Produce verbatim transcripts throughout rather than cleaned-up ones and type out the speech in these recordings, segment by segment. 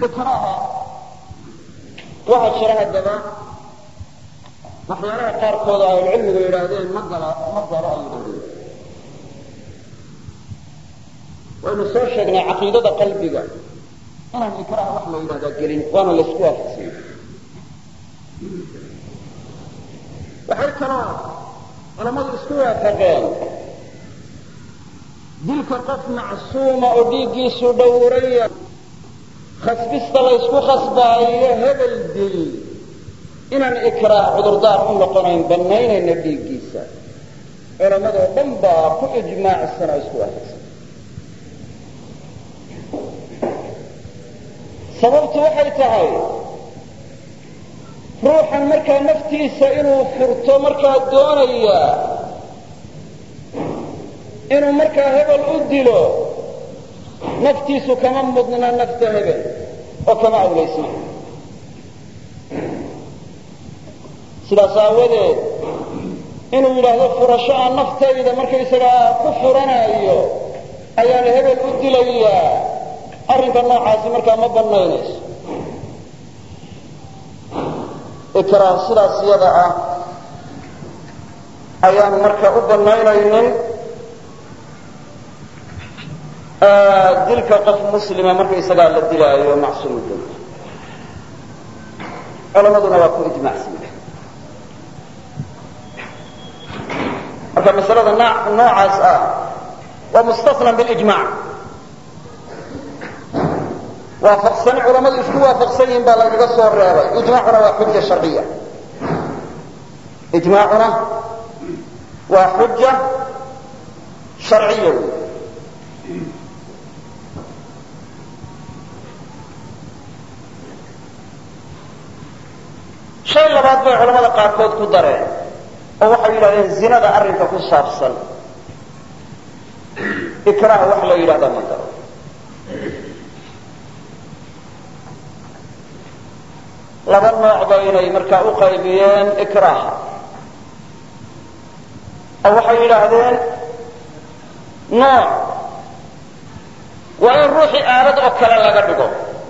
ikraaha waxaa jira haddaba waxyaalaha qaarkooda ahlucilmigu yidhaahdeen ma gala ma galo ay yidhahdeen waynu soo sheegnay caqiidada qalbiga inaan ikraaha wax la yidhahdaa gelin waana laysku waafaqsanya waxay kaloo culamadu isku waafaqeen dilka qof macsuuma oo dhiiggiisu dhowraya khasbista la ysku khasbaayo hebel dil inaan ikraah cudurdaar u noqonayn bannaynayna dhiiggiisa culamadoo dhan baa ku ijmaacsan oo isku waafaqsan sababtu waxay tahay ruuxan markaa naftiisa inuu furto markaa doonaya inuu markaa hebel u dilo naftiisu kama mudna nafta hebel oo kama awlaysna sidaas aawadeed inuu yidhaahdo furasho aan naftayda markaysagaa ku furanayo ayaan hebel u dilayaa arrinka noocaasi markaa ma bannaynayso ikraah sidaas iyada ah ayaan marka u bannaynaynin dilka qof muslima markaysagaa la dilaayo macsuum dil culamaduna waa ku ijmaacsan marka masalada noocaas ah waa mustasnan bilijmac waafaqsan culamadu isku waafaqsan yihiin baa lagaga soo reebay ijmaacuna waa xuja sharciya ijmaacuna waa xuja sharciya wey shay labaad bay culamada qaarkood ku dareen oo waxay yidhahdeen zinada arrinka ku saabsan ikraah wax la yidhahda ma galo laba nooc ba inay markaa u qaybiyeen ikraaha oo waxay yidhaahdeen nooc waa in ruuxii aalad oo kale laga dhigo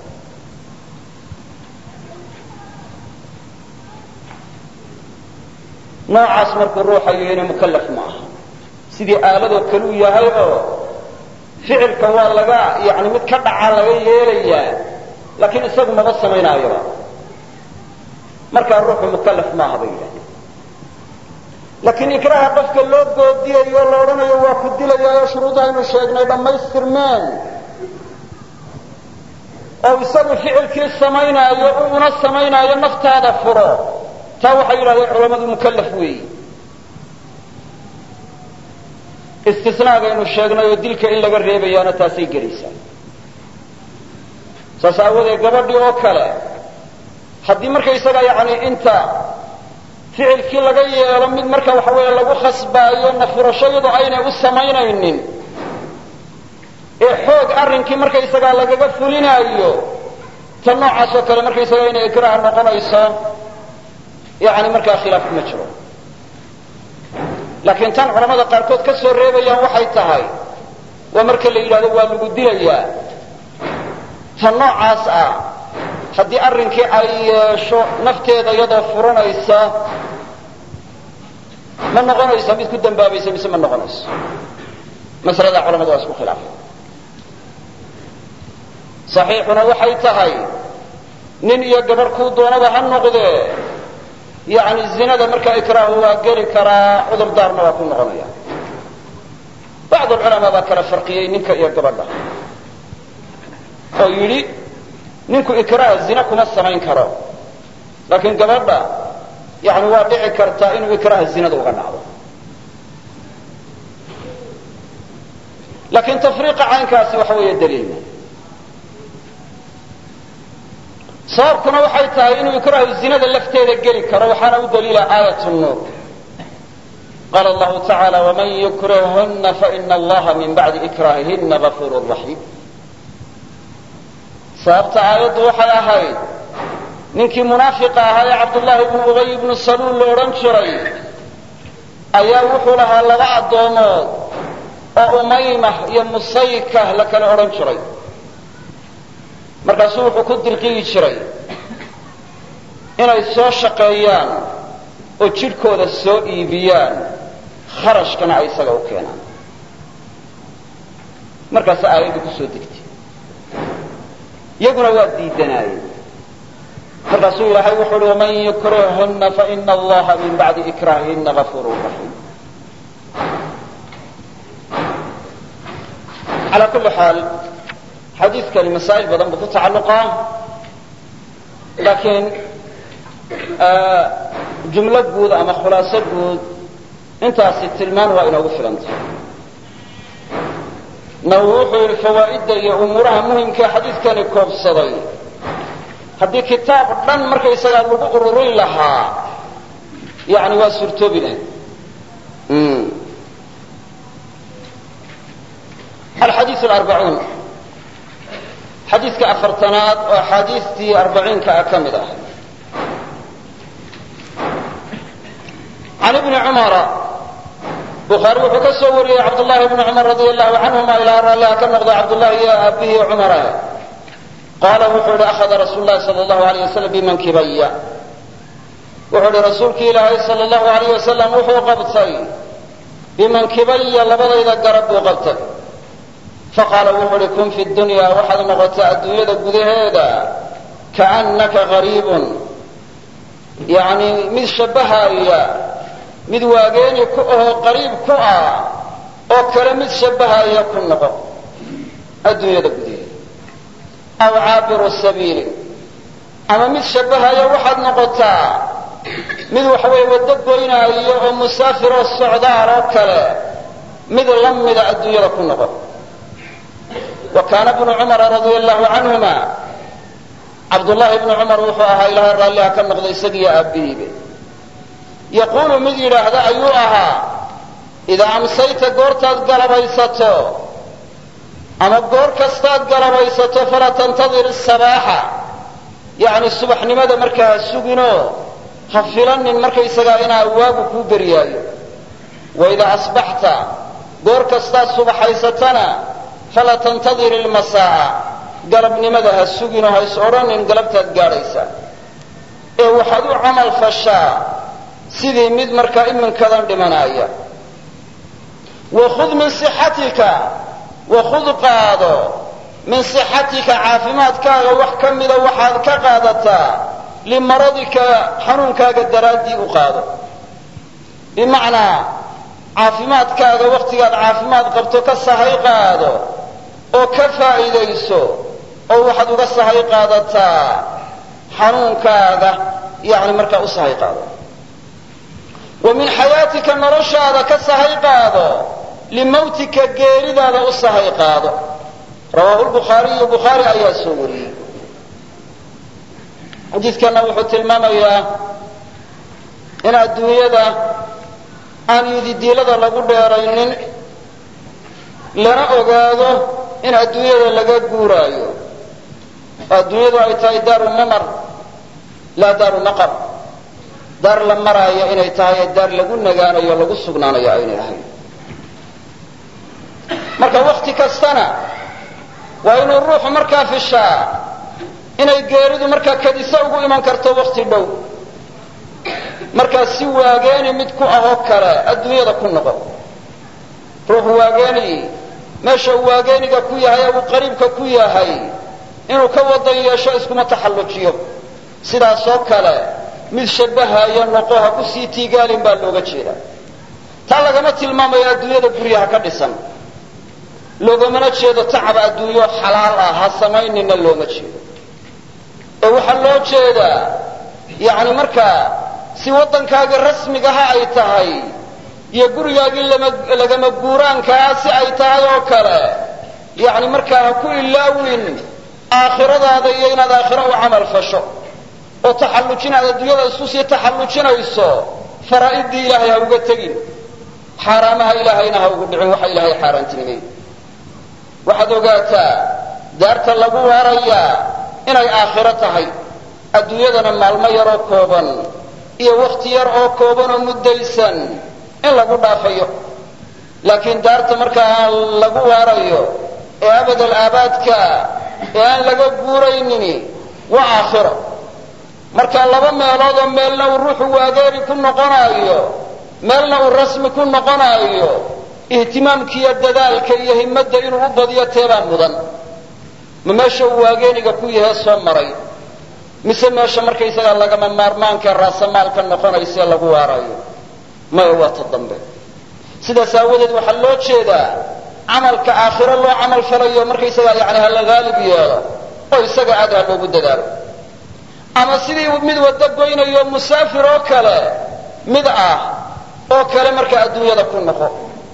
noocaas markuu ruuxa yahayna mukallaf ma aha sidii aaladoo kale u yahay oo ficilka waa laga yani mid ka dhaca laga yeelayaa laakiin isagu maba samaynaayoba markaa ruuxu mukallaf maaha bay yidhahdeen laakiin ikraaha qofka loo goodiyayo la odhanayo waa ku dilayaayo shuruudahaynu sheegnay dhammaystirmeen oo isagu ficilkii samaynaayo una samaynaayo naftaada furo taa waxay yidhahdeen culamadu mukallaf weeyi istisnaagaynu sheegnay oo dilka in laga reebayaana taasay gelaysaa saas aawadeed gabadhii oo kale haddii markaysaga yani inta ficilkii laga yeelo mid marka waxa weeye lagu khasbaayo nafurashayadu aynay u samaynaynin ee xoog arrinkii markaysagaa lagaga fulinaayo ta noocaas oo kale markaysaga inay ikraah noqonayso yani markaa khilaaf kuma jiro laakiin tan culamada qaarkood ka soo reebayaan waxay tahay waa marka la yidhahdo waa lagu dilayaa ta noocaas ah haddii arrinkii ay yeesho nafteeda iyadoo furanaysa ma noqonaysa mid ku dambaabaysa mise ma noqonayso masalada culamadu waa isku khilaafay saxiixuna waxay tahay nin iyo gabarh kuu doonaba ha noqdee yani zinada markaa ikraahu waa geli karaa cudurdaarna waa ku noqonaya bacdu alculamaa baa kala farqiyey ninka iyo gabadha oo yidhi ninku ikraah zina kuma samayn karo laakiin gabadha yani waa dhici kartaa inuu ikraaha zinada uga dhacdo laakiin tafriiqa caynkaasi waxa weeye daliilma sababkuna waxay tahay inuu ikraahu zinada lafteeda geli karo waxaana u daliila aayat nuur qaala allahu tacaala waman yukrihhuna faina allaha min bacdi ikraahihina gafuur raxiim sababta aayaddu waxay ahayd ninkii munaafiqa ahaa ee cabdullaahi ibnu ubay ibnu saluul la odhan jiray ayaa wuxuu lahaa laba addoomood oo umaymah iyo musaykah la kala odhan jiray markaasuu wuxuu ku dirqiyi jiray inay soo shaqeeyaan oo jidhkooda soo iibiyaan kharashkana ay isaga u keenaan markaas aayaddu ku soo degtay iyaguna waa diidanaayeen markaasuu ilaahay wuxuu uhi waman yukrihhunna faina allaha min bacdi ikraahihinna gafuurun raxiim calaa kulli xaal xadiidkani masaa'il badan buu ku tacalluqaa laakiin jumlo guud ama khulaaso guud intaasi tilmaan waa inoogu filantay nawowi wuxuu yidhi fawaa'idda iyo umuuraha muhimkae xadiidkani koobsaday haddii kitaab dhan markaysagaa lagu ururin lahaa yani waa suurtoobi lahayd alxadiiث alarbacuun xadiidka afartanaad oo axaadiistii arbaciinka ah ka mid ah can ibni cumara bukhaari wuxuu ka soo wariyey cabdullahi bni cumar radi allahu canhuma ilaa raalliha ka noqda cabdullahi iyo aabbihi cumara qaala wuxuu ihi akhada rasuulu lahi sal allahu alayh wasalam bimankibaya wuxuu ihi rasuulki ilaahay sal allahu alayh wasalam wuxuu qabtay bimankibaya labadayda garab buu qabtay faqaala wuxuu uhi kun fi dunya waxaad noqotaa adduunyada gudaheeda kaannaka gariibun yani mid shabbahaya mid waageeni ku ahoo qariib ku ah oo kale mid shabbahaya ku noqo adduunyada gudaheeda aw caabiru sabiili ama mid shabbahaya waxaad noqotaa mid waxa weeye waddo goynaayo oo musaafiroo socdaal oo kale mid la mida adduunyada ku noqo wa kaana bnu cumara radia allahu canhuma cabdullaahi bnu cumar wuxuu ahaa ilaahay raalliha ka noqda isagiiyo aabbihiibe yaquulu mid yidhaahda ayuu ahaa idaa amsayta goortaad galabaysato ama goor kastaad galabaysato falaa tantadir asabaaxa yacni subaxnimada markaa ha suginoo ha filanin markaysagaa inaa waagu kuu beryaayo waidaa asbaxta goor kastaad subaxaysatana falaa tantadir ilmasaa'a galabnimada ha suginoo ha is odhanin galabtaad gaadhaysa ee waxaad u camal fashaa sidii mid markaa iminkadan dhimanaaya wakhud min sixatika wakhud qaado min sixatika caafimaadkaaga wax ka mida waxaad ka qaadataa limaradika xanuunkaaga daraaddii u qaado bimacnaa caafimaadkaaga wakhtigaad caafimaad qabto ka sahay qaado oo ka faa'iidayso oo waxaad uga sahay qaadataa xanuunkaaga yani markaa u sahay qaado wa min xayaatika noloshaada ka sahay qaado limawtika geeridaada u sahay qaado rawaahu lbukhaariyu bukhaari ayaa soo wariyey xadiidkana wuxuu tilmaamayaa in adduunyada aan yididiilada lagu dheeraynin lana ogaado in adduunyada laga guuraayo oo adduunyadu ay tahay daaru mamar laa daaru naqar daar la maraayo inay tahay daar lagu nagaanayo lagu sugnaanayo aynay ahayn marka wakti kastana waa inuu ruuxu markaa fishaa inay geeridu markaa kadisa ugu iman karto wakti dhow markaa si waageeni mid ku ahoo kale adduunyada ku noqo ruuxu waageeni meesha uu waageeniga ku yahay ee uu qariibka ku yahay inuu ka wadan yeesho iskuma taxallujiyo sidaasoo kale mid shabbahaya noqo ha ku sii tiigaalin baa looga jeedaa taa lagama tilmaamayo adduunyada guryaha ka dhisan loogamana jeedo tacab adduunyo xalaal ah ha samaynina looma jeedo ee waxaa loo jeedaa yacni markaa si waddankaaga rasmigaha ay tahay iyo gurigaagii lagama guuraankaa si ay tahay oo kale yacni markaa ha ku ilaawin aakhiradaada iyo inaad aakhiro u camal fasho oo taxallujinaad adduunyada isku sii taxallujinayso faraa'idii ilaahay ha uga tegin xaaraamaha ilaahayna ha ugu dhicin waxa ilaahay xaaraantinimay waxaad ogaataa daarta lagu waarayaa inay aakhiro tahay adduunyadana maalmo yaroo kooban iyo wakhti yar oo kooban oo muddaysan in lagu dhaafayo laakiin daarta markaa lagu waarayo ee abadal aabaadka ee aan laga guuraynini waa aakhiro marka laba meelood oo meelna uu ruuxu waageeri ku noqonaayo meelna uu rasmi ku noqonaayo ihtimaamkiiyo dadaalka iyo himmadda inuu u badiyo teebaa mudan ma meesha uu waageeniga ku yahay soo maray mise meesha markaysagaa lagama maarmaanka raasamaalka noqonaysa lagu waarayo maya waa ta dambe sidaas aawadeed waxaa loo jeedaa camalka aakhiro loo camal falayo markaysagaa yani ha la haalib yeelo oo isaga aad ha loogu dadaalo ama sidii mid waddo goynayo musaafir oo kale mid ah oo kale marka adduunyada ku noqo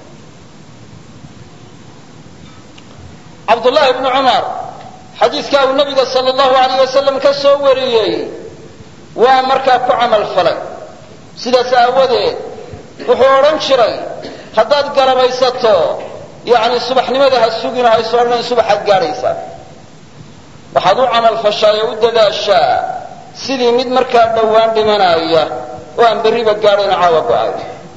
cabdullaahi bnu cumar xadiidkaa uu nabiga sala allahu alayh wasalam ka soo wariyey waa markaa ku camal falay sidaas aawadeed wuxuu odhan jiray haddaad galabaysato yani subaxnimada ha sugino hayso odhan subaxaad gaadhaysaa waxaad u camal fashaa ee u dadaashaa sidii mid markaa dhowaan dhimanaya oo aan berriba gaadhayna caawa go-ay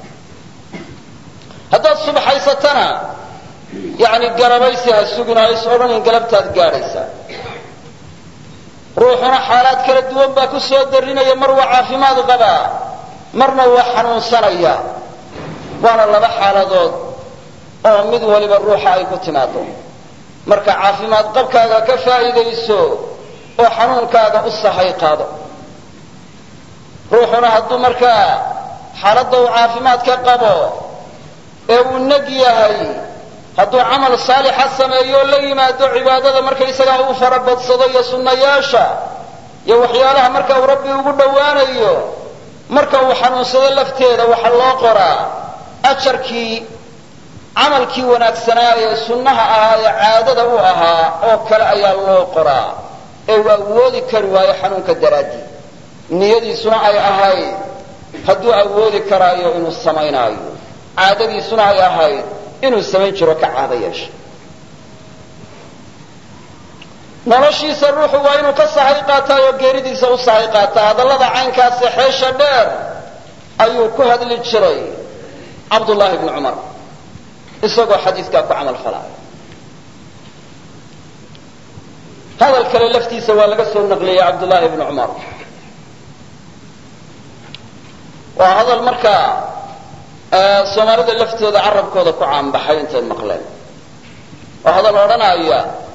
haddaad subaxaysatana yani galabaysi ha sugino hayso odhanin galabtaad gaadhaysaa ruuxuna xaalaad kala duwan baa ku soo darinaya mar waa caafimaad qabaa marna waa xanuunsanaya waana laba xaaladood oo mid waliba ruuxa ay ku timaado marka caafimaad qabkaaga ka faa'iidayso oo xanuunkaaga u sahay qaado ruuxuna hadduu markaa xaaladda uu caafimaadka qabo ee uu neg yahay hadduu camal saalixa sameeyo la yimaado cibaadada markaysagaa uu farabadsado iyo sunnayaasha iyo waxyaalaha marka uu rabbi ugu dhowaanayo marka uu xanuunsado lafteeda waxaa loo qoraa ajarkii camalkii wanaagsanaa ee sunnaha ahaa ee caadada u ahaa oo kale ayaa loo qoraa ee uu awoodi kari waayo xanuunka daraaddii niyadiisuna ay ahayd hadduu awoodi karaayo inuu samaynaayo caadadiisuna ay ahayd inuu samayn jiro ka caado yeesha noloshiisa ruuxu waa inuu ka sahay qaataa oo geeridiisa u sahay qaataa hadallada caynkaasi xeesha dheer ayuu ku hadli jiray cabdullaahi bnu cumar isagoo xadiidkaa ku camal falaayo hadal kale laftiisa waa laga soo naqliyey cabdullaahi bnu cumar waa hadal markaa soomaalida laftooda carabkooda ku caanbaxay intay maqleen waa hadal odhanaya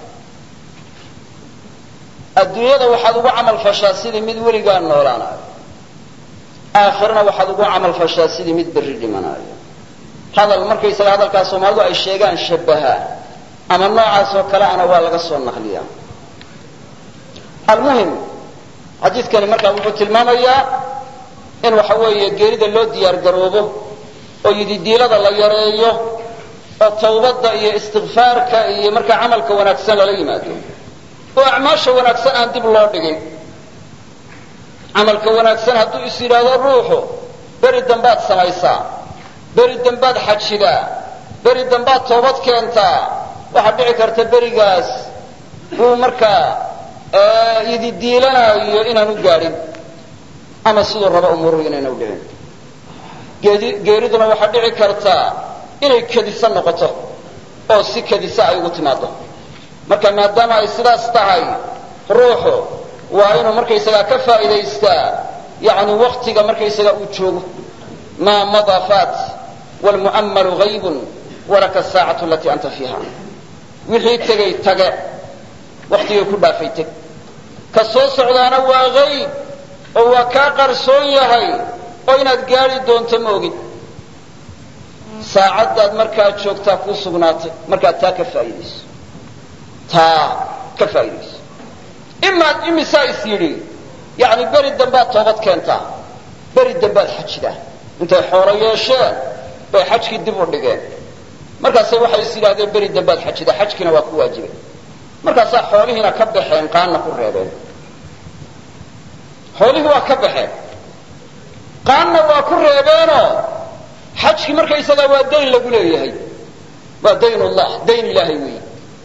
adduunyada waxaad ugu camal fashaa sidii mid weligaa noolaanayo aakhirana waxaad ugu camal fashaa sidii mid berri dhimanayo hadal markaysaga hadalkaas soomaalidu ay sheegaan shabaha ama noocaas oo kale ana waa laga soo naqliya almuhim xadiidkani markaa wuxuu tilmaamayaa in waxa weeye geerida loo diyaar garoobo oo yididiilada la yareeyo oo tawbadda iyo istikfaarka iyo markaa camalka wanaagsan lala yimaado oo acmaasha wanaagsan aan dib loo dhigin camalka wanaagsan hadduu is yidhaahdo ruuxu beri dambaad samaysaa beri dambaad xajidaa beri dambaad toobad keentaa waxaad dhici karta berigaas uu markaa yididiilanayo inaan u gaadhin ama siduu rabo umuruhu inayna u dhicin geeriduna waxaa dhici kartaa inay kadisa noqoto oo si kadisa ay ugu timaado marka maadaama ay sidaas tahay ruuxu waa inuu markaysagaa ka faa'iidaystaa yani waktiga markaysagaa uu joogo maa madaa faat wlmu'ammalu haybun walaka asaacatu alatii anta fiiha wixii tegay tage waktigay ku dhaafay teg ka soo socdaana waa hayb oo waa kaa qarsoon yahay oo inaad gaadhi doonto ma ogin saacaddaad markaa joogtaa kuu sugnaatay markaad taa ka faa'iidayso taa ka faa'iidayso imaad imisaa is yidhi yani beri dambaad toobad keentaa beri dambaad xajidaa intay xoolo yeesheen bay xajkii dib u dhigeen markaasay waxay is yidhahdeen beri dambaad xajidaa xajkiina waa ku waajibay markaasaa xoolihiina ka baxeen qaanna ku reebeen xoolihii waa ka baxeen qaanna waa ku reebeenoo xajkii markaysagaa waa dayn lagu leeyahay waa daynullah dayn ilaahay weyi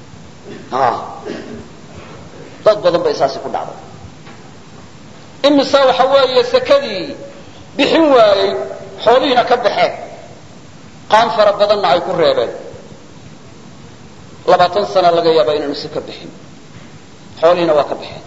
dad badan bay saasi ku dhacday imise waxa weeye sakadii bixin waayey xoolihiina ka baxeen qaan fara badanna ay ku reebeen labaatan sana laga yaaba inaanu si ka bixin xoolihiina waa ka baxeen.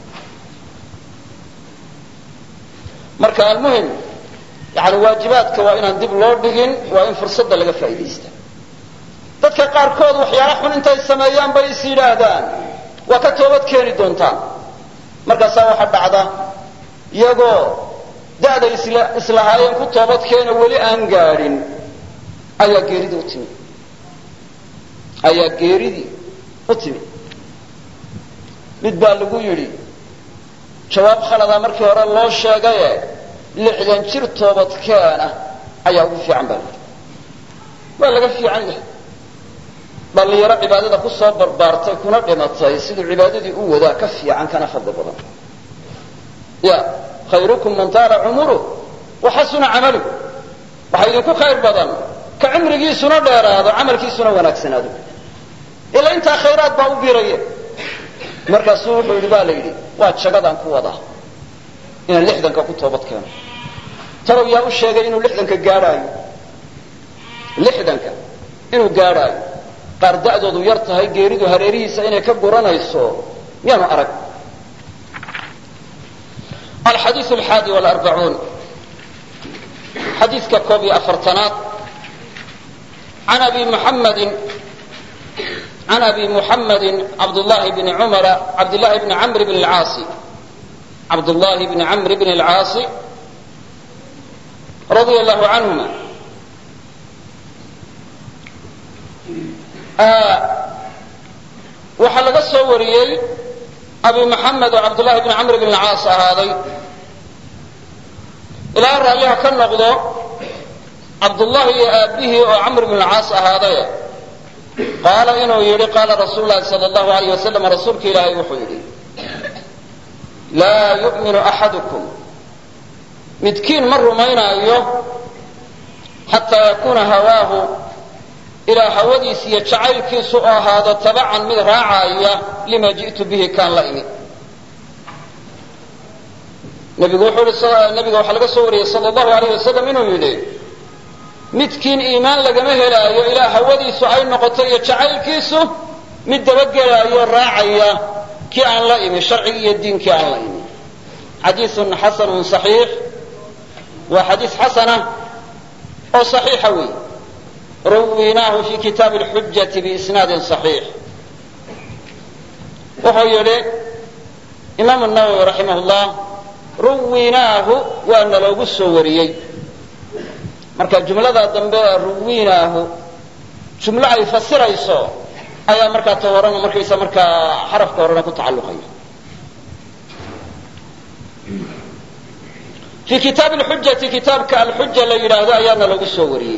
marka almuhim yani waajibaadka waa inaan dib loo dhigin, waa in fursadda laga faa'iidaysta. dadka qaarkood waxyaala xun intay sameeyaan bay is yidhaahdaan waa ka toobad keeni doontaan. markaasaa waxaa dhacda iyagoo da'day islahaayeen ku toobad keena weli aan gaadhin ayaa geeridii u timi ayaa geeridii u timi mid baa lagu yidhi jawaab khaladaa markii hore loo sheegaye lixdan jir toobad keena ayaa ugu fiican baa layidhi. waa laga fiican yahay. dhallinyaro cibaadada ku soo barbaartay kuna dhimatay siduu cibaadadii u wadaa ka fiican kana fadli badan. ya khayrukum man taala cumuruh wa xasuna camaluh, waxaa idinku khayr badan ka cimrigiisuna dheeraado camalkiisuna wanaagsanaado. ilaa intaa khayraad baa u biraya. markaasuu wuxuu yidhi baa la yidhi waa jagadaan ku wadaa inaan lixdanka ku toobad keeno. talow yaa u sheegay inuu lixdanka gaadhaayo lixdanka inuu gaadhaayo qaar da'doodu yar tahay geeridu hareerihiisa inay ka guranayso miyaanu arag. alxadiiث alxaadi wاlarbacuun xadiidka koob iyo afartanaad an abi muxamadi can abi muxamadi cabdllahi bni cumara cabdillahi bni camr bn اlcaasi cabdullahi bni camr bn اlcaasi radia allahu canhuma waxaa laga soo wariyey abi muxamed oo cabdullahi bni camr bn اlcaas ahaaday ilaa raalliha ka noqdo cabdullahi iyo aabihii oo camr bn اlcaas ahaaday qaala inuu yidhi qaala rasuulu lahi sal allahu alayh wasalam rasuulka ilaahay wuxuu yidhi laa yu'minu axadukum midkiin ma rumaynaayo xataa yakuuna hawaahu ilaa hawadiisa iyo jacaylkiisu u ahaado tabacan mid raacaya lima ji'tu bihi kaan la imi. nabigu wuxuu i nabiga waxaa laga soo wariyey sal allahu alayh wasalam inuu yidhi midkiin iimaan lagama helaayo ilaa hawadiisu ay noqoto iyo jacaylkiisu mid dabagelaayo raacaya kii aan la imi sharcigii iyo diinkii aan la imi. xadiiun xasanun صaxiix waa xadiis xasana oo صaxiixa wey. ruwinaahu fi kitaabi اlxujati biisnaadin صaxiix. wuxuu yidhi imaamu nawowi raximah llah ruwinaahu waa naloogu soo wariyey. marka jumlada dambe ee ruwinaahu jumlo ay fasirayso ayaa markaa ta horena markaysa markaa xarafka horena ku tacalluqaya. fi kitaabi اlxujati kitaabka alxuja la yidhaahdo ayaana lagu soo wariyey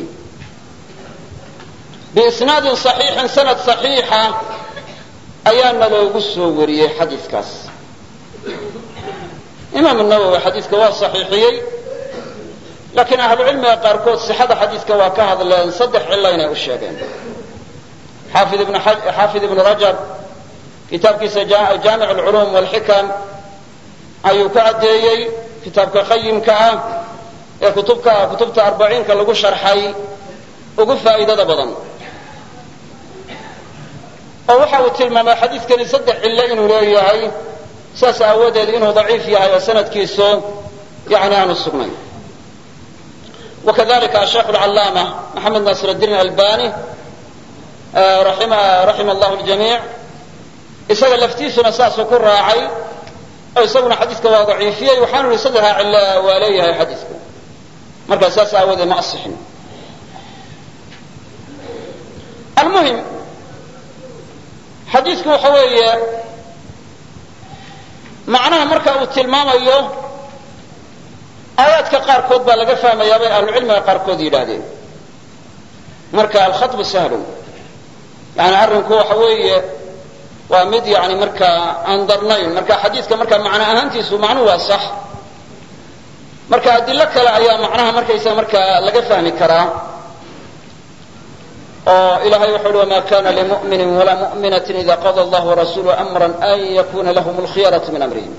biisnaadin صaxiixin sanad صaxiixa ayaana loogu soo wariyey xadiiskaas. imaam nawowi xadiiska waa صaxiixiyey laakiin ahlucilmiga qaarkood sixada xadiiska waa ka hadleen saddex cilo inay u sheegeen. xaafid ibnu rajab kitaabkiisa jaamic اlculuum wاlxikam ayuu ka caddeeyey kitaabka qayimka ah ee kutubka kutubta arbaciinka lagu sharxay ugu faa'iidada badan. oo waxa uu tilmaamay xadiiskani saddex cilo inuu leeyahay, saas aawadeed inuu daciif yahay oo sanadkiisu yani aanu sugnayn. wakadalika asheikh alcallaama maxamed naasir اdiin albani raxima allahu ljamiic isaga laftiisuna saasuu ku raacay oo isaguna xadiiska waa daciifiyey waxaanu yihi saddexdaa cilo waa leeyahay xadiisku. markaa saas aawadeed ma asixin. almuhim xadiisku waxa weeye macnaha marka uu tilmaamayo aayaadka qaarkood baa laga fahmayaa bay ahlucilmiga qaarkood yidhaahdeen. marka alkhaطbu sahlun yani arrinku waxa weeye waa mid yani markaa aan darnayn. marka xadiiska marka macno ahaantiisu macnuhu waa sax. marka adilo kale ayaa macnaha markaysa markaa laga fahmi karaa oo ilahay wuxuu uhi wama kana limu'mini walaa mu'minatin ida qada allahu warasuluhu amran an yakuna lahum alkhiyaratu min amrihim.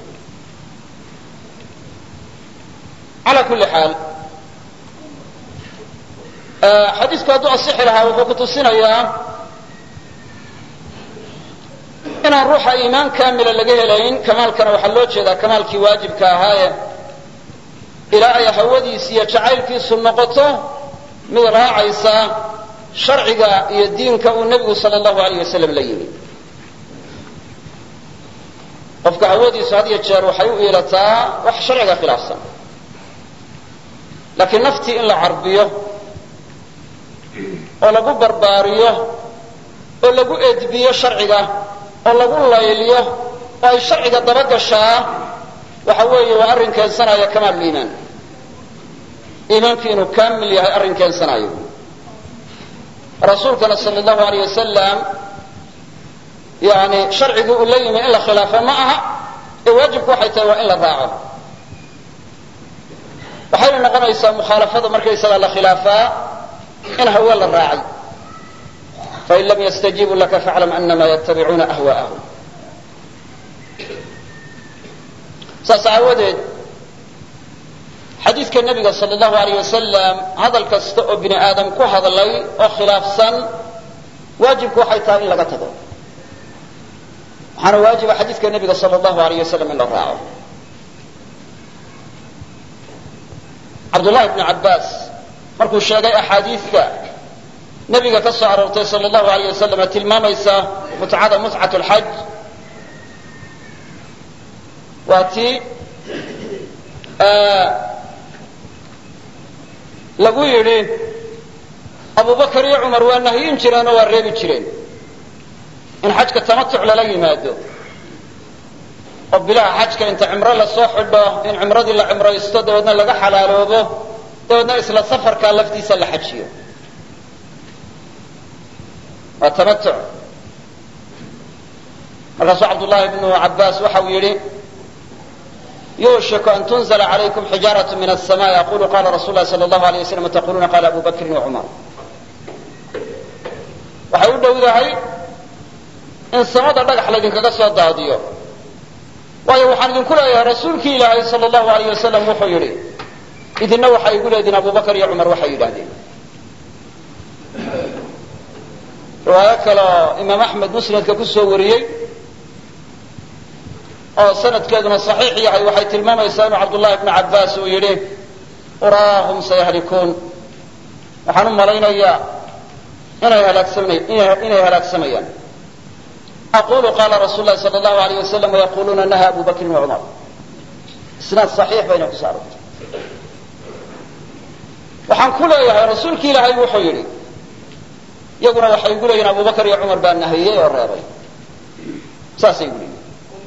ala kuli xaal xadiisku hadduu asixi lahaa wuxuu ku tusinayaa inaan ruuxa iimaan kaamila laga helayn. kamaalkana waxaa loo jeedaa kamaalkii waajibka ahaaye ilaa ay hawadiisi iyo jacaylkiisu noqoto mid raacaysa sharciga iyo diinka uu nebigu sala allahu alayh wasalam la yimi. qofka hawadiisu had iyo jeer waxay u iilataa wax sharciga khilaafsan, laakiin naftii in la carbiyo oo lagu barbaariyo oo lagu edbiyo sharciga oo lagu layliyo oo ay sharciga dabagashaa waxa weeye waa arrin keensanaya kamaal iimaan. iimaankii inuu kaamil yahay arrin keensanayo. rasuulkana sala allahu alayh wasalam yani sharcigii uu la yimi in la khilaafo ma aha, ee waajibku waxay tahay waa in la raaco. waxayna noqonaysaa mukhaalafada markaysagaa la khilaafaa in hawe la raacay. fain lam yastajiibuu laka faclam anama yatabicuuna ahwaa'ahum. saas aawadeed xadiidka nebiga sala allahu alayh wasalam hadal kasta oo bini aadam ku hadlay oo khilaafsan waajibku waxay tahay in laga tago. waxaana waajiba xadiidka nebiga sala allahu alayh wasalam in la raaco. cabdullahi bni cabbaas markuu sheegay axaadiidka nebiga ka soo aroortay sala allahu alayh wasalam ee tilmaamaysa mutcada mutcat lxaj, waa tii lagu yidhi abubakar iyo cumar waa nahyin jireen oo waa reebi jireen in xajka tamatuc lala yimaado, oo bilaha xajka inta cimro lasoo xidho in cimradii la cimraysto dabeedna laga xalaaloobo, dabeedna isla safarkaa laftiisa la xajiyo. waa tamatuc. markaasuu cabdullaahi bnu cabbaas waxa uu yidhi yuushiku an tunzla calaykum xijaaraة min الsamaء aqulu qala rasul lahi salى اllahu alayه waslam taquluna qala abu bakrin wacumar. waxay u dhowdahay in samada dhagax laydinkaga soo daadiyo, waayo waxaan idinku leeyahay rasuulkii ilaahay sala allahu alayh wasalam wuxuu yidhi, idinna waxay igu leediin abubakar iyo cumar waxay yidhaahdeen. riwaayo kaleo imaam axmed musnadka ku soo wariyey oo sanadkeeduna saxiix yahay waxay tilmaamaysaa inuu cabdullahi bni cabbaas uu yidhi uraahum sayahlikuun, waxaan u malaynayaa inay halaagsainay halaagsamayaan. aqulu qala rasul lahi sala allahu alayh wasalam wayaquluuna naha abu bakrin wacumar. isnaad saxiix bayna ku soo aroortay. waxaan ku leeyahay rasuulkii ilaahay wuxuu yidhi, iyaguna waxay igu leeyihin abubakar iyo cumar baa nahiyey oo reebay. saasay igu leeyihin.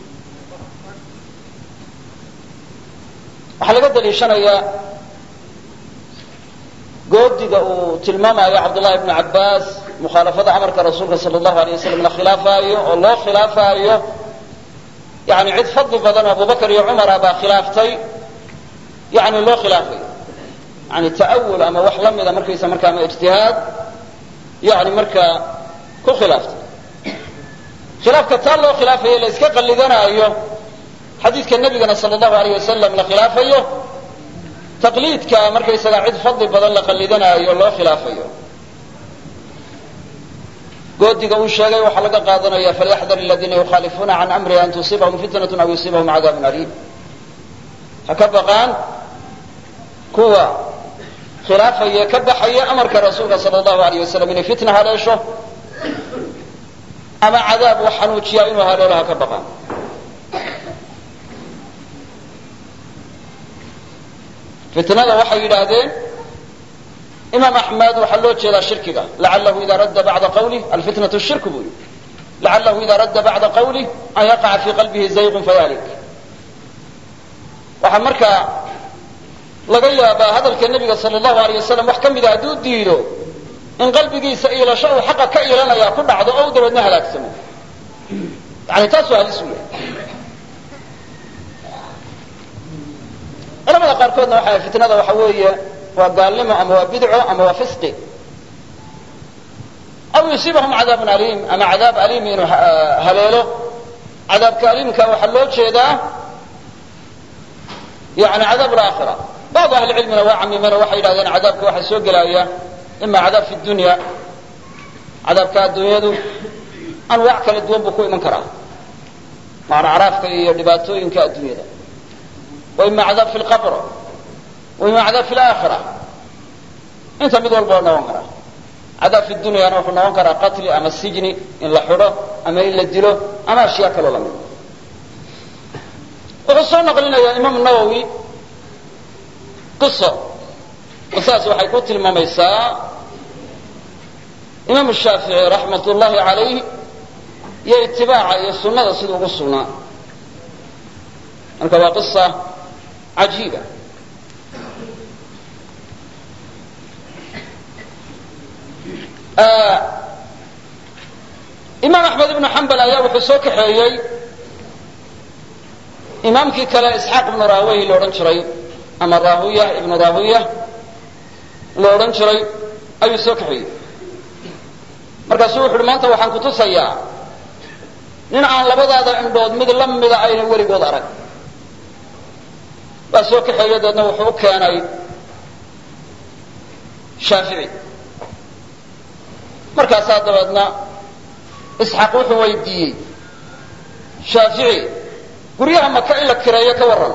waxaa laga daliishanayaa goodiga uu tilmaamayo cabdullahi bni cabbaas mukhaalafada amarka rasuulka sala allahu alayh wasalam la khilaafaayo oo loo khilaafaayo yani cid fadli badan oo abubakar iyo cumara baa khilaaftay yani loo khilaafayo yani ta'awul ama wax la mida markaysa marka ama ijtihaad yani markaa ku khilaaftay. khilaafka taa loo khilaafayo la iska qallidanaayo xadiidka nebigana sala allahu alayh wasalam la khilaafayo, taqliidka markaysaga cid fadli badan la qallidanaayo loo khilaafayo. goodiga uu sheegay waxaa laga qaadanaya falyaxdar aladiina yukhaalifuuna can amrihi an tusiibahum fitnat aw yusiibahum cadaabun aliim. ha ka baqaan kuwa khilaafaya ka baxaya amarka rasuulka sala allahu alayh wasalam inay fitna haleesho ama cadaab wax xanuujiya inuu haleelo ha ka baqaan. fitnada waxay yidhaahdeen imaam axmed waxaa loo jeedaa shirkiga. lacalahu ida radda bacda qawlih alfitnatu shirku buu yidhi. lacalahu ida radda bacda qawlih an yaqaca fii qalbihi zayqun fayahlik. waxaa markaa laga yaabaa hadalka nebiga sala allahu alayh wasalam wax ka mida hadduu diido in qalbigiisa iilasho uu xaqa ka iilanayaa ku dhacdo oo u dabeedna halaagsamo. yani taasuu halis u yahay. culamada qaarkoodna waxa fitnada waxa weeye waa gaalnimo ama waa bidco ama waa fisqi. aw yusiibahum cadaabun aliim ama cadaab aliim inuu haleelo. cadaabka aliimka waxaa loo jeedaa yani cadaab alaakhira. bacdu ahli cilmina waa camimeen oo waxay yidhahdeen cadaabka waxaa soo gelaya ima cadaab fi dunya, cadaabka adduunyadu anwaac kala duwan buu ku iman karaa. maana caraafka iyo dhibaatooyinka adduunyada wa imma cadaab fi lqabr wa imma cadaab fi laakhira inta mid walba waa noqon karaa cadaab fi dunyana wuxuu noqon karaa qatli ama sijni in la xidho ama in la dilo ama ashyaa kaloo lamid wuxuu soo naqlinayaa imaam nawowi qiso qisaas waxay ku tilmaamaysaa imaam shaafici raxmat ullahi calayh iyo itibaaca iyo sunnada siduu ugu sugnaa marka waa qisa cajiiba imaam axmed ibnu xambal ayaa wuxuu soo kaxeeyey imaamkii kale isxaaq ibnu rahaweyh la odhan jiray ama rahuya ibnu rahuya la odhan jiray ayuu soo kaxeeyey markaasuu wuxu uhi maanta waxaan kutusayaa nin aan labadaada indhood mid la mida ayna weligood arag waa soo kaxeeye deedna wuxuu u keenay shaafici markaasaa dabeedna isxaaq wuxuu weydiiyey shaafici guryaha maka in la kireeyo ka warran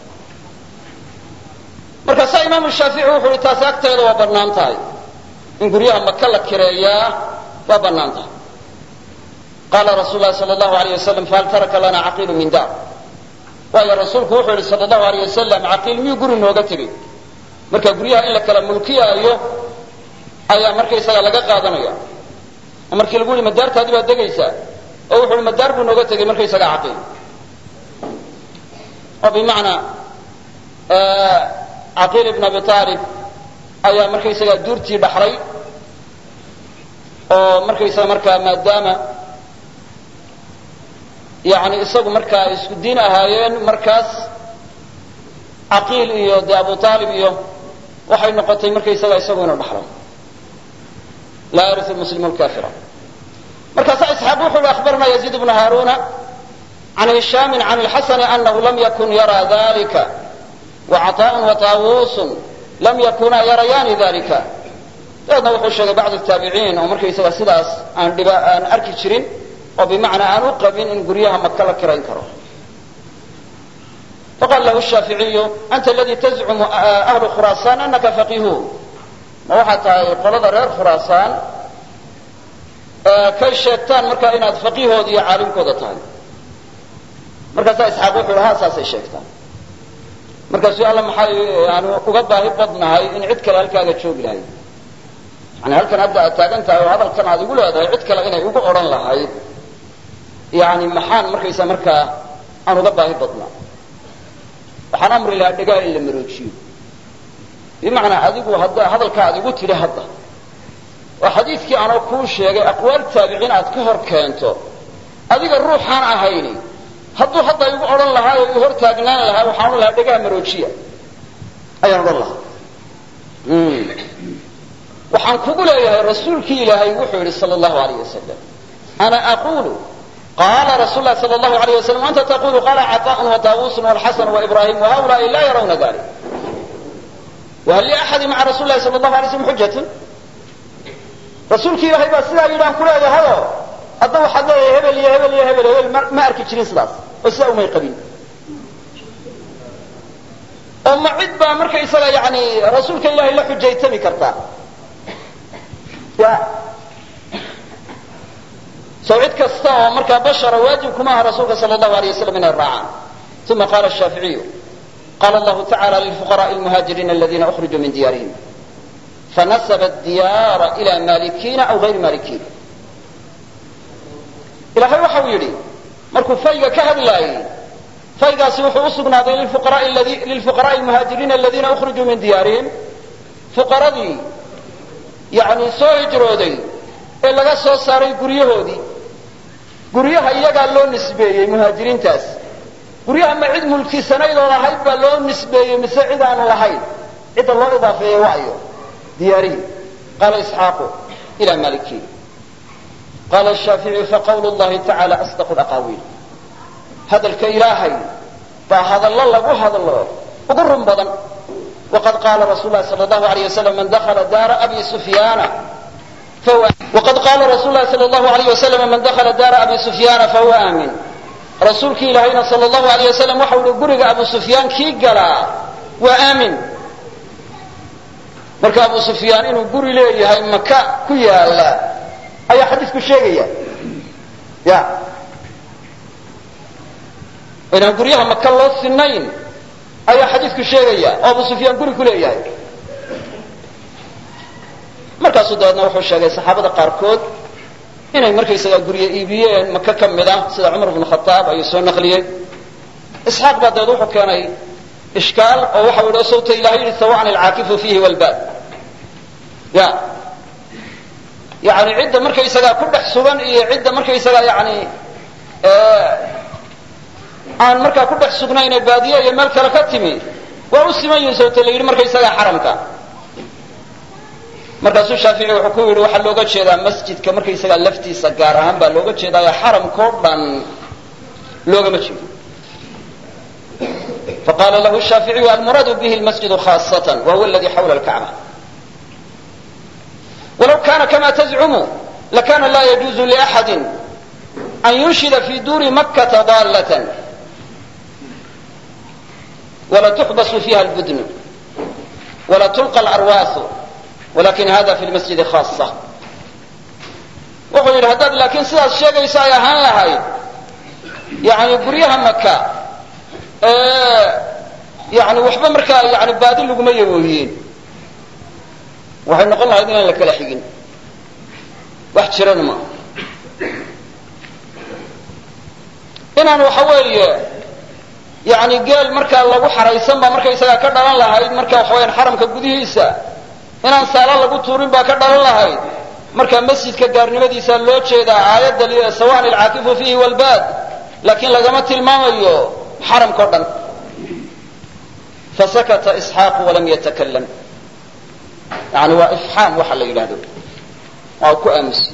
markaasaa imaamu shaafici wuxu uhi taasi agteeda waa bannaan tahay in guryaha maka la kireeyaa waa bannaan tahay qaala rasuul lahi sala allahu alayh wasalam fahal taraka lana caqiilu min daar waayo rasuulku wuxuu yihi sala allahu alayh wasalam caqiil miyuu guri nooga tegey marka guryaha in la kala mulkiyaayo ayaa markaysaga laga qaadanaya oo markii lagu yihi madaartaadii baad degaysaa oo wuxu uhi madaar buu nooga tegey markaysaga caqiil oo bimacnaa caqiil ibn abi aalib ayaa markaysaga duurtii dhaxlay oo markaysaga markaa maadaama yani isagu markaa ay isku diin ahaayeen markaas caqiil iyo dee abu aalib iyo waxay noqotay markaysaga isagu inuu dhaxlay laa yariu muslimu lkafira markaasaa isxaaq wuxu uhi akhbarna yaziid bnu haaruna can hishaami can lxasani anahu lam yakun yara dalika wacaطaء wataawusun lam yakunaa yarayaani dalika dabeedna wuxuu sheegay bacd taabiciin oo markaysaga sidaas aan dhiba aan arki jirin oo bimacnaa aan u qabin in guryaha maka la kirayn karo faqala lahu shaaficiyu anta aladi tazcumu ahlu khuraasaan anaka faqihuun ma waxaad tahay qolada reer khuraasaan kay sheegtaan markaa inaad faqiihooda iyo caalimkooda tahay markaasaa isxaaq wuxu uhi ha saasay sheegtaan markaasuu alla maxay aanu uga baahi badnahay in cid kale halkaaga joogi lahayd yani halkan hadda aad taagan tahay oo hadalkan aad igu leedahay cid kale inay ugu odhan lahayd yani maxaan markaysa markaa aan uga baahi badnaa waxaan amri lahaa dhegaha in la maroojiyo bimacnaa adigu hadda hadalka aad igu tidhi hadda oo xadiidkii anoo kuu sheegay aqwaal taabiciin aad ka hor keento adiga ruuxaan ahayni hadduu hadda igu odhan lahaa oo i hor taagnaan lahaa waxaan odhan lahaa dhegaha maroojiya ayaan odhan lahaa waxaan kugu leeyahay rasuulkii ilaahay wuxuu yidhi sal allahu alayh wasalam ana aqulu qaala rasul lahi sal allahu alayh wasalam anta taqulu qaala caطaءun wataawusun walxasan waibrahim wahaulaai laa yarawna dalik whal liaxadi maca rasul lahi sal allahu alay slam xujatun rasuulkii ilaahay baa sidaa yidhi aan ku leeyahayo hadda waxaad leeyahay hebel iyo hebel iyo hebel hebel ma arki jirin sidaas oo sidaa umay qabin oo ma cid baa markaysaga yani rasuulka ilaahay la xujaytami kartaa ya soo cid kasta oo markaa bashara waajib kuma aha rasuulka sal allahu alayh wasalam inay raacaan uma qala shaaficiyu qala allahu tacala lilfuqaraءi lmuhaajiriina aladina ukrijuu min diyaarihim fanasaba diyaara ila malikiina aw gayri malikiin ilahay waxa uu yidhi markuu fayga ka hadlaayey faygaasi wuxuu u sugnaaday lilfuqaraءi lmuhaajiriina aladiina ukrijuu min diyaarihim fuqaradii yani soo hijrooday ee laga soo saaray guryahoodii guryaha iyagaa loo nisbeeyey muhaajiriintaas guryaha ma cid mulkisanaydoo lahayd baa loo nisbeeyey mise cid aanu lahayn cidda loo idaafeeyey waayo diyaarihi qaala isxaaqu ila malikiin qaala shaaficiyu faqawlu llahi tacala asdaqu laqaawiil hadalka ilaahay baa hadallo lagu hadlo ugu run badan waqad qaala rasul lahi sal allahu alayh wasalam man dakala daara abi sufyaana waqad qaala rasul lahi sal allahu alayh wasalam man dakala daara abi sufyaana fahuwa aamin rasuulkii ilaahayna sala allahu alayh wasalam waxa uhi guriga abu sufyaan kii galaa waa aamin. marka abu sufyaan inuu guri leeyahay maka ku yaala ayaa xadiisku sheegaya ya inaan guryaha maka loo sinayn ayaa xadiisku sheegaya oo abu sufyaan guri ku leeyahay. markaasuu dabeedna wuxuu sheegay saxaabada qaarkood inay markaysaga guryo iibiyeen maka ka mid ah sida cumar bnu khataab ayuu soo naqliyey. isxaaq baa dabeed wuxuu keenay ishkaal oo waxa u sawta ilahay yidhi sawaan alcaakifu fiihi walbaad ya yani cidda markaysagaa ku dhex sugan iyo cidda markaysagaa yani aan markaa ku dhex sugnayne baadiye iyo meel kale ka timi waa u siman yihin sawta la yidhi markaysagaa xaramka. markaasuu shaafici wuxuu ku yidhi waxaa looga jeedaa masjidka markaysagaa laftiisa gaar ahaan baa looga jeedaayo xaramkao dhan loogama jeedo. faqaala lahu shaaficiyu almuraadu bihi lmasjidu khaasatan wa huwa aladi xawla alkacba walaw kana kama tazcumu lakana la yajuuzu liaxadi an yunshida fi duuri makkata daalatan wala tuxbasu fiha albudnu wala tulqa alarwaasu walakin hada fi lmasjidi khaasa. wuxuu yidhi haddaad laakiin sidaas sheegaysa ay ahaan lahayd yani guryaha maka yani waxba markaa yani baadi laguma yaboohiyeen waxay noqon lahayd inaan la kala xigin wax jirana ma inaan waxa weeye yani geel markaa lagu xaraysan baa markaysagaa ka dhalan lahayd marka waxa weyaan xaramka gudihiisa inaan saala lagu tuurin baa ka dhalan lahayd. marka masjidka gaarnimadiisa loo jeedaa aayadda sawaan alcaakifu fiihi walbaad laakiin lagama tilmaamayo xaramkao dhan. fasakata isxaaqu walam yatakalam yani waa ifxaam waxa la yidhahdo waa ku aamusiye.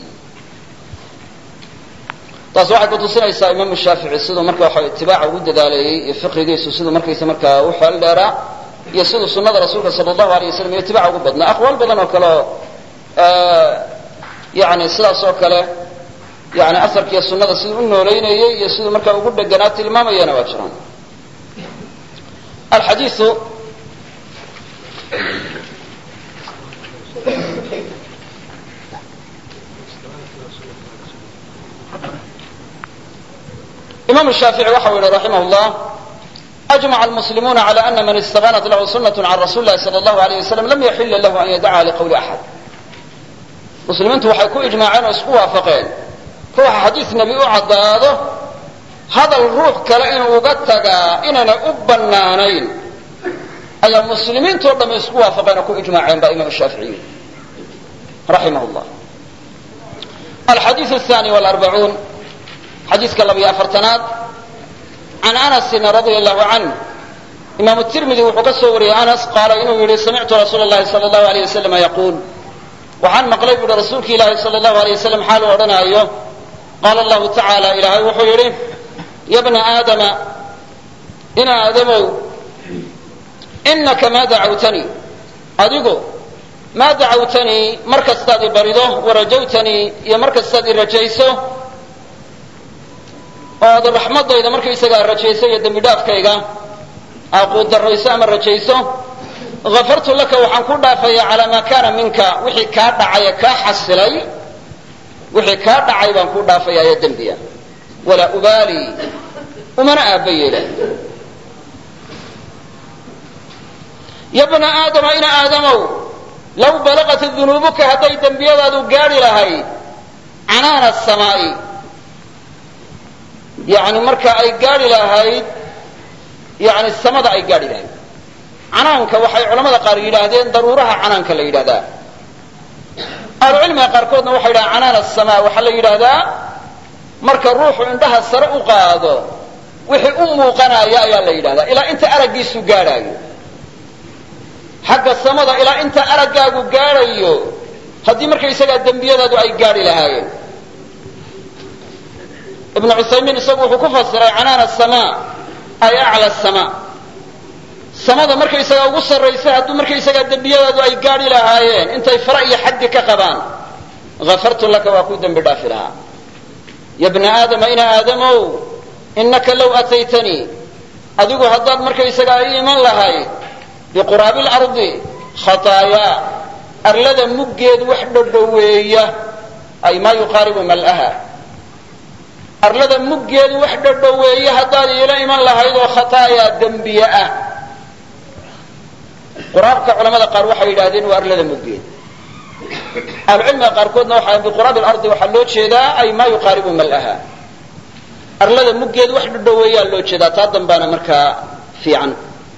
taas waxay kutusinaysaa imaamu shaafici siduu marka waxa itibaaca ugu dadaaleeyey iyo fiqigiisu siduu markaysa markaa u xeel dheeraa iyo siduu sunada rasuulka sala allahu alayh wasalam iyo itibaaca ugu badnaa. aqwaal badan oo kale oo yani sidaas oo kale yani asarkiiyo sunada siduu u nooleynayey iyo siduu markaa ugu dheganaa tilmaamayana waa jiraan. alxadiiu imam shaafici waxa u yihi raximah llah أجمع المسلمون على أن من استغانت له سنة عن رسول الله صلى الله عليه وسلم لم يحل له أن يدعها لقول أحد. مسلمينtu waxay ku ijmaaceen oo isku waafaqeen ruuxa xadiis nabi u caddaado hadal ruux kale inuu uga tagaa inaana u bannaanayn ayaa muslimiintoo dhamme isku waafaqeen oo ku ijmaaceen baa imam shaaficiyi raximah llah. alxadiiث الثاني والأربعون xadiiska labiyo afartanaad can anasin radia allahu canh imaamu tirmidi wuxuu ka soo wariyey anas qaala inuu yihi samictu rasuula اllahi sala allahu alayh wasalam yaquul waxaan maqlay bu uhi rasuulki ilaahi sala allahu alayh wasalam xaalu odhanaayo qaala allahu tacaala ilaahay wuxuu yidhi ya bna aadama ina aadamow inaka maa dacawtanii adigu maa dacawtanii mar kastaad i barido warajawtanii iyo mar kastaad i rajayso oo aad raxmadayda markaysagaa rajayso iyo dembi dhaafkayga aquud darrayso ama rajayso hafartu laka waxaan ku dhaafaya calaa maa kaana minka wixii kaa dhacay ee kaa xasilay wixii kaa dhacay baan ku dhaafaya ee dembiya walaa ubaali umana aabba yeela. ya bna aadama ina aadamow law balaqat dunuubuka hadday dembiyadaadu gaadhi lahayd canaana asamaa'i yani marka ay gaadhi lahayd yani samada ay gaadhi lahayd. canaanka waxay culamada qaar yidhaahdeen daruuraha canaanka la yidhahdaa. ahlucilmiga qaarkoodna waxay yidhahdeen canaan asamaa waxaa la yidhaahdaa marka ruuxu indhaha sare u qaado wixii u muuqanaya ayaa la yidhahdaa ilaa inta araggiisu gaadhaayo. xagga samada ilaa inta araggaagu gaadhayo haddii markaysagaa dembiyadaadu ay gaadhi lahaayeen. ibnu cuthaymiin isagu wuxuu ku fasiray canaan asamaa ay acla asamaa samada markaysagaa ugu sarraysa hadduu markaysagaa dembiyadaadu ay gaadhi lahaayeen intay fara iyo xaddi ka qabaan hafartu laka waa kuu dembi dhaafi lahaa. ya bna aadama ina aadamow innaka law ataytanii adigu haddaad markaysagaa ii iman lahayd biquraabi alardi khataayaa arlada muggeed wax dhadhoweeya ay maa yuqaaribu mal'aha arlada muggeed wax dhadhoweeya haddaad iila iman lahayd oo khataayaa dembiye ah quraabka culamada qaar waxay yidhahdeen waa arlada muggeed ahlucilmiga qaarkoodna waxaa biquraabi alardi waxaa loo jeedaa ay maa yuqaaribu mal'aha arlada muggeed wax dhadhoweeyaa loo jeedaa taa dambaana markaa fiican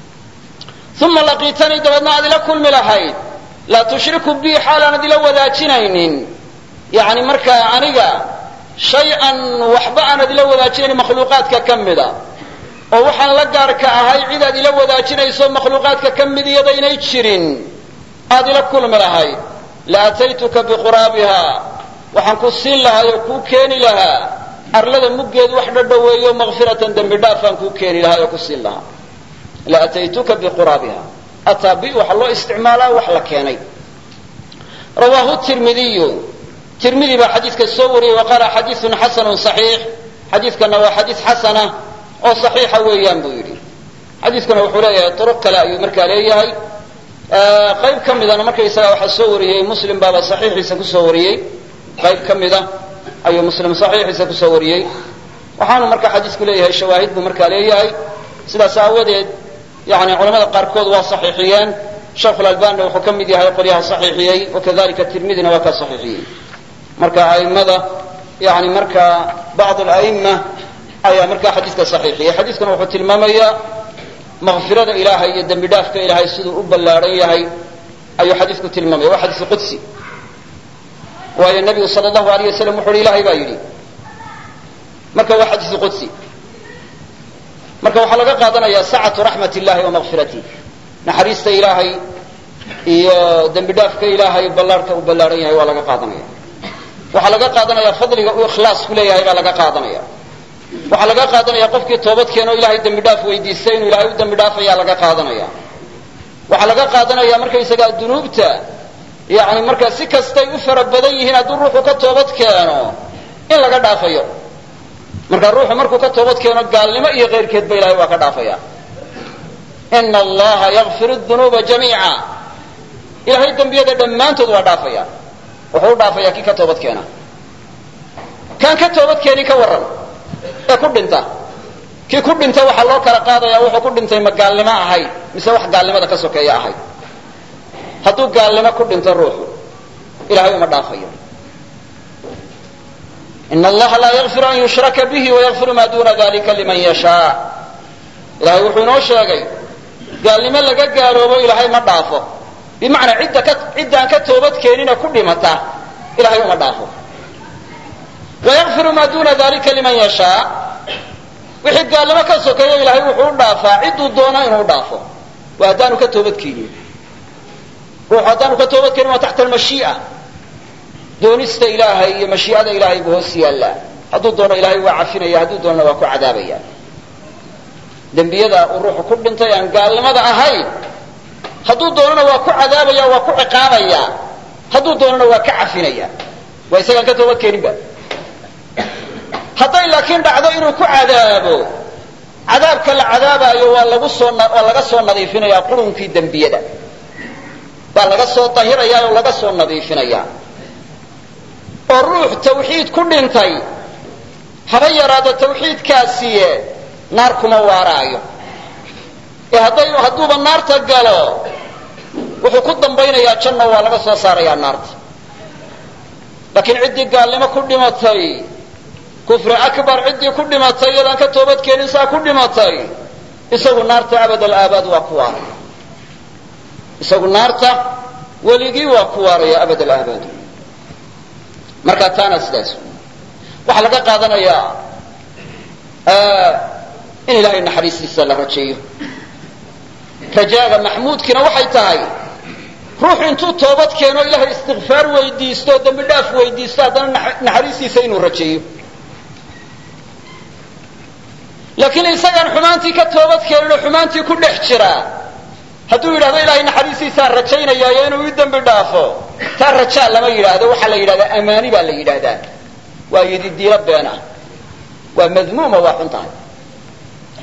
uma laqiitanii dabeedna aad ila kulmi lahayd laa tushriku bii xaalaanad ila wadaajinaynin yani markaa aniga shay-an waxba aanad ila wadaajinaynin makhluuqaadka ka mida oo waxaan la gaarka ahay cidaad ila wadaajinayso makhluuqaadka ka mid iyadaynay jirin aad ila kulmi lahayd la ataytuka biquraabiha waxaan ku siin lahaa oo kuu keeni lahaa arlada muggeed wax dhadhoweeyo makfiratan dembi dhaafaan kuu keeni lahaa oo ku siin lahaa la ataytuka biquraabiha ataa bi waxaa loo isticmaalaa wax la keenay rawaahu tirmidiyu tirmidi baa xadiidka soo wariyey wa qaala xadiiun xasanun saxiix xadiidkana waa xadiis xasana oo saxiixa weeyaan buu yidhi xadiidkuna wuxuu leeyahay turuq kale ayuu markaa leeyahay qayb ka midana markaysagaa waxaa soo wariyey muslim baaba saxiixiisa kusoo wariyey qayb ka mida ayuu muslim saxiixiisa kusoo wariyey waxaanu markaa xadiisku leeyahay shawaahid buu markaa leeyahay sidaas aawadeed yani culamada qaarkood waa saxiixiyeen sheikhulalbanina wuxuu ka mid yahay qolyaha saxiixiyey wakadalika tirmidina waa ka saxiixiyey marka a'immada yani markaa bacd ala'imma ayaa markaa xadiiska saxiixiyey xadiiskuna wuxuu tilmaamayaa makfirada ilaahay iyo dembi dhaafka ilaahay siduu u ballaadhan yahay ayuu xadiisku tilmaamaya waa xadiis qudsi waayo nebigu sal allahu alayh wasalam wuxu uhi ilahay baa yidhi marka waa xadiis qudsi marka waxaa laga qaadanaya sacatu raxmat illahi wa makfiratih naxariista ilaahay iyo dembi dhaafka ilaahay ballaarhka uu ballaadhan yahay waa laga qaadanaya waxaa laga qaadanaya fadliga uu ikhlaas ku leeyahay baa laga qaadanaya waxaa laga qaadanaya qofkii toobad keeno ilahay dembi dhaaf weydiistay inuu ilahay u dembi dhaafayaa laga qaadanaya waxaa laga qaadanaya markaysagaa dunuubta yani markaa si kastay u fara badan yihiin hadduu ruuxu ka toobad keeno in laga dhaafayo marka ruuxu markuu ka toobad keeno gaalnimo iyo keyrkeedba ilahay waa ka dhaafaya ina allaha yakfir dunuuba jamiica ilahay dembiyada dhammaantood waa dhaafaya wuxuu u dhaafaya kii ka toobad keena kaan ka toobad keeni ka warran ee ku dhinta kii ku dhinta waxaa loo kala qaadaya wuxuu ku dhintay ma gaalnimo ahayd mise wax gaalnimada ka sokeeya ahayd hadduu gaalnimo ku dhinto ruuxu ilahay uma dhaafayo in allaha laa yakfiru an yushraka bihi wayakfiru maa duna dalika liman yashaa ilahay wuxuu inoo sheegay gaalnimo laga gaaloobo ilaahay ma dhaafo bimacnaa cidda ka ciddaan ka toobad keenina ku dhimata ilahay uma dhaafo wayakfiru maa duna dalika liman yashaa wixii gaalnimo ka sokeeya ilahay wuxuu u dhaafaa cidduu doono inuu dhaafo waa haddaanu ka toobad keenin ruuxu haddaanu ka toobad keenin waa taxta almashii'a doonista ilaahay iyo mashii'ada ilaahay buu hoos yaallaa hadduu doono ilahay waa cafinaya hadduu doonona waa ku cadaabaya dembiyada uu ruuxu ku dhintay aan gaalnimada ahayn hadduu doonona waa ku cadaabaya waa ku ciqaabaya hadduu doonona waa ka cafinaya waa isagaan ka toobad keeninba hadday laakiin dhacdo inuu ku cadaabo cadaabka la cadaabayo waa lagu soo waa laga soo nadiifinayaa qurunkii dembiyada baa laga soo dahirayaa oo laga soo nadiifinayaa oo ruux tawxiid ku dhintay haba yaraado tawxiidkaasiye naar kuma waaraayo ee hadday hadduuba naarta galo wuxuu ku dambaynayaa janno waa laga soo saarayaa naarta laakiin ciddii gaalnimo ku dhimatay kufri akbar ciddii ku dhimatay iyadaan ka toobad keenin saa ku dhimatay isagu naarta abad alaabaad waa ku waaraya isagu naarta weligii waa ku waaraya abad alaabaad markaa taana sidaas waxaa laga qaadanayaa in ilahay naxariistiisa la rajeeyo rajaaga maxmuudkiina waxay tahay ruuxu intuu toobad keeno ilahay istikfaar weydiisto o dembi dhaaf weydiisto haddana naxariistiisa inuu rajeeyo laakiin isagaan xumaantii ka toobad keenin oo xumaantii ku dhex jira hadduu yidhahdo ilahay naxariistiisaan rajaynayaayo inuu ii dembi dhaafo taa rajaa lama yidhaahdo waxaa la yidhahdaa amaani baa la yidhaahdaa waa yididiilo been ah waa madmuuma waa xun tahay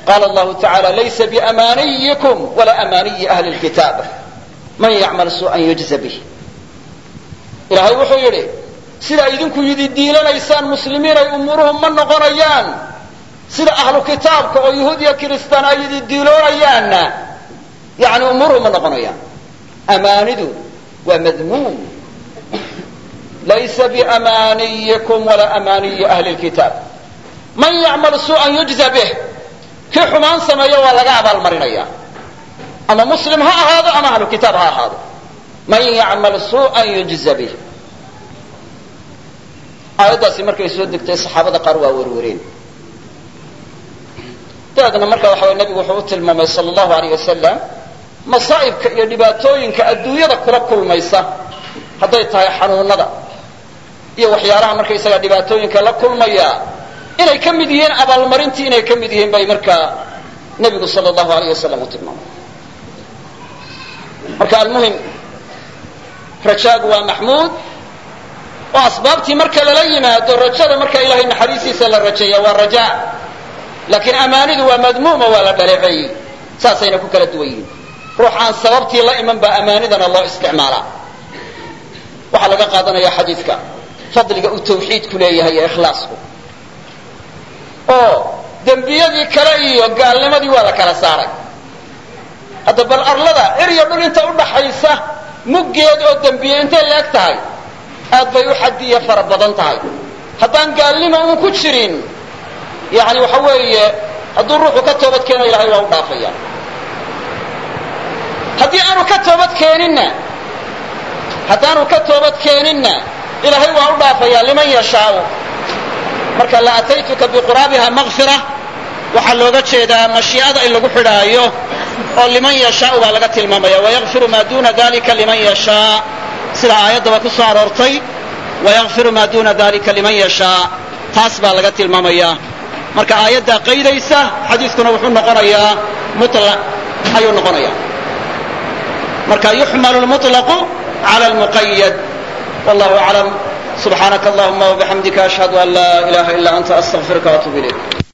qaala allahu tacaala laysa biamaniyikum wala amaniyi ahli lkitaab man yacmal suu'an yujza bih. ilaahay wuxuu yidhi sidaa idinku yidi diilanaysaan muslimiinay umuuruhu ma noqonayaan sida ahlu kitaabka oo yahuud iyo kiristaan ay yidi diiloonayaanna yani umuuruhu ma noqonayaan. amaanidu waa madmuum. laysa biamaniyikum wala amaniyi ahli lkitaab man yacmal suu'an yujza bih. kii xumaan sameeyo waa laga abaalmarinaya ama muslim ha ahaado ama ahlu kitaab ha ahaado. man yacmal suu'an yujza bih. aayaddaasi markay soo degtay saxaabada qaar waa werwereen. dabeedna marka waxa way nabigu wuxuu u tilmaamay sala allahu alayh wasalam masaa'ibka iyo dhibaatooyinka adduunyada kula kulmaysa hadday tahay xanuunada iyo waxyaalaha markaysaga dhibaatooyinka la kulmaya inay ka mid yihiin abaalmarintii inay ka mid yihiin bay markaa nebigu sala allahu alayh wasalam u tilmaamay. marka almuhim rajaagu waa maxmuud oo asbaabtii marka lala yimaado rajada marka ilaahay naxariistiisa la rajeeya waa rajaa. laakiin amaanidu waa madmuuma waa la dhaleeceeyey. saasayna ku kala duwan yihiin. ruux aan sababtii la iman baa amaanidana loo isticmaalaa. waxaa laga qaadanaya xadiidka fadliga uu tawxiidku leeyahay ee ikhlaasku oo dembiyadii kale iyo gaalnimadii waa la kala saaray. hadda bal arlada eryo dhul inta udhaxaysa muggeed oo dembiye intay la-eg tahay aad bay u xadiya fara badan tahay. haddaan gaalnimo uun ku jirin yani waxa weeye hadduu ruuxu ka toobad keeno ilahay waa u dhaafaya. haddii aanu ka toobad keeninna haddaanu ka toobad keeninna ilaahay waa u dhaafaya liman yashaau. marka la ataytuka biquraabiha makfira waxaa looga jeedaa mashii'ada in lagu xidhaayo oo liman yashaau baa laga tilmaamaya. wayakfiru maa duna dalika liman yashaa sida aayaddaba ku soo aroortay wayakfiru maa duna dalika liman yashaa taas baa laga tilmaamaya. marka aayaddaa qaydaysa xadiiskuna wuxuu noqonayaa mutlaq ayuu noqonaya. marka yuxmalu lmuطlaqu cala almuqayad. wallahu aclam. subxaanaka allahuma wabixamdika ashhadu an laa ilaha ila anta astaqfiruka waatubu ilayk.